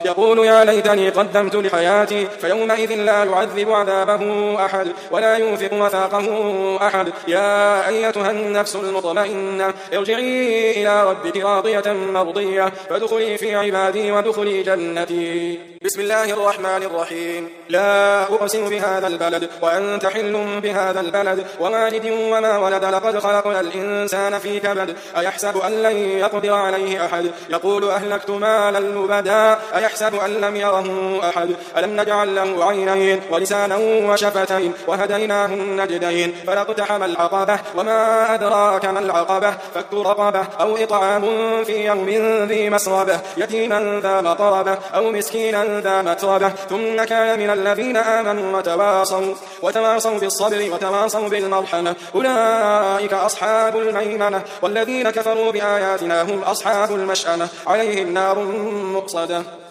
يقول يا ليتني قدمت لحياتي فيومئذ لا يعذب عذابه أحد ولا يوثق وثاقه أحد. يا أيتها النفس المطمئنة ارجعي إلى ربك راضية مرضية فادخلي في عبادي وادخلي جنتي. بسم الله الرحمن الرحيم. لا أقسم بهذا البلد وأنت حل بهذا البلد ووالد وما ولد لقد خلقنا الإنسان في كبد أيحسب أن لن يقدر عليه أحد يقول أهلكت مالا لبدا أيحسب أن لم يره أحد ألم نجعل له عينين ولسانا وشفتين وهديناه النجدين فلاقتحم العقبة وما أدراك ما العقبة فك رقبة أو إطعام في يوم ذي مسربة يتيما ذا مقربة أو مسكينا ذا متربة ثم كان من الذين آمنوا وتواصوا بالصبر وتواصوا بالمرحمة أولئك أصحاب الميمنة والذين كفروا بآياتنا هم أصحاب المشأمة عليهم نار مؤصدة.